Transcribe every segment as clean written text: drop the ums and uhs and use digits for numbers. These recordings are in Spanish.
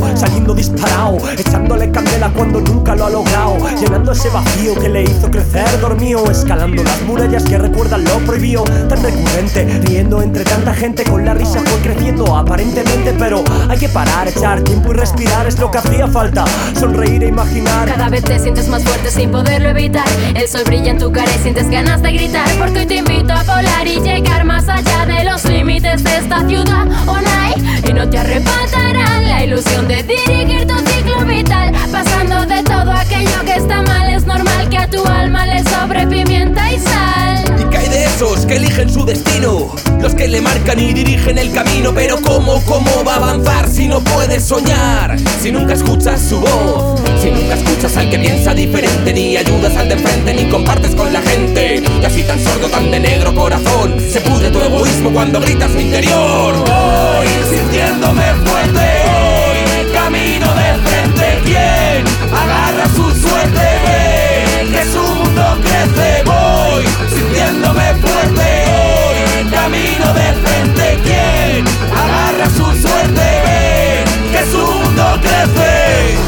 saliendo disparado, echándole candela cuando nunca lo ha logrado, llenando ese vacío que le hizo crecer dormido, escalando las murallas que recuerdan lo prohibido, tan recurrente, riendo entre tanta gente, con la risa fue creciendo aparentemente, pero hay que parar, echar tiempo y respirar, es lo que hacía falta, sonreír e imaginar. Cada vez te sientes más fuerte sin poderlo evitar, el sol brilla en tu cara y sientes ganas de gritar, porque hoy te invito a volar y llegar más allá de los límites de esta ciudad, y no te arrebatarán la ilusión de dirigir tu ciclo vital, pasando de todo aquello que está mal. Es normal que a tu alma le sobre pimienta y sal. ¿Y qué hay de esos que eligen su destino? Los que le marcan y dirigen el camino. Pero ¿cómo va a avanzar si no puedes soñar? Si nunca escuchas su voz, si nunca escuchas al que piensa diferente, ni ayudas al de enfrente, ni compartes con la gente. Y así tan sordo, tan de negro corazón, se pudre tu egoísmo cuando gritas su interior. Voy sintiéndome fuerte, hoy camino de frente. ¿Quién agarra su suerte? Ve que su mundo crece. Voy sintiéndome fuerte, hoy camino de frente. ¿Quién agarra su suerte? Ve que su mundo crece.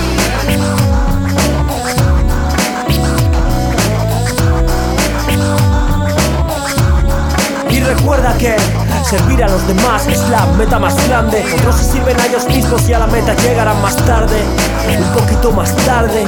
Y recuerda que servir a los demás es la meta más grande. Otros se sirven a ellos mismos y a la meta llegarán más tarde, un poquito más tarde.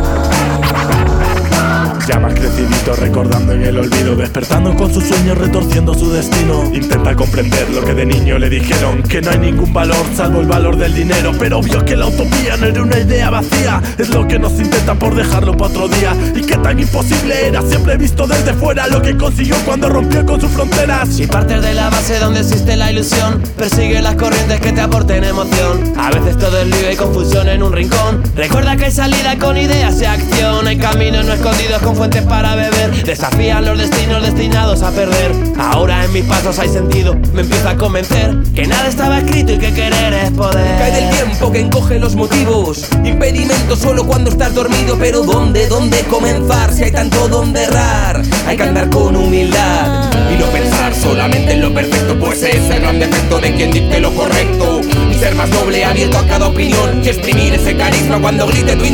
Ya más crecidito, recordando en el olvido, despertando con sus sueños, retorciendo su destino. Intenta comprender lo que de niño le dijeron, que no hay ningún valor salvo el valor del dinero. Pero vio que la utopía no era una idea vacía, es lo que nos intenta por dejarlo para otro día. Y que tan imposible era, siempre visto desde fuera, lo que consiguió cuando rompió con sus fronteras. Si partes de la base donde existe la ilusión, persigue las corrientes que te aporten emoción. A veces todo es lío y confusión en un rincón. Recuerda que hay salida con ideas y acción, hay caminos no escondidos con fuentes para beber. Desafían los destinos destinados a perder. Ahora en mis pasos hay sentido, me empieza a convencer que nada estaba escrito y que querer es poder. Cae del tiempo que encoge los motivos, impedimento solo cuando estás dormido. Pero ¿dónde comenzar si hay tanto donde errar? Hay que andar con humildad y no pensar solamente en lo perfecto, pues ese es el gran defecto de quien dice lo correcto. Y ser más noble, abierto a cada opinión, y exprimir ese carisma cuando grite tu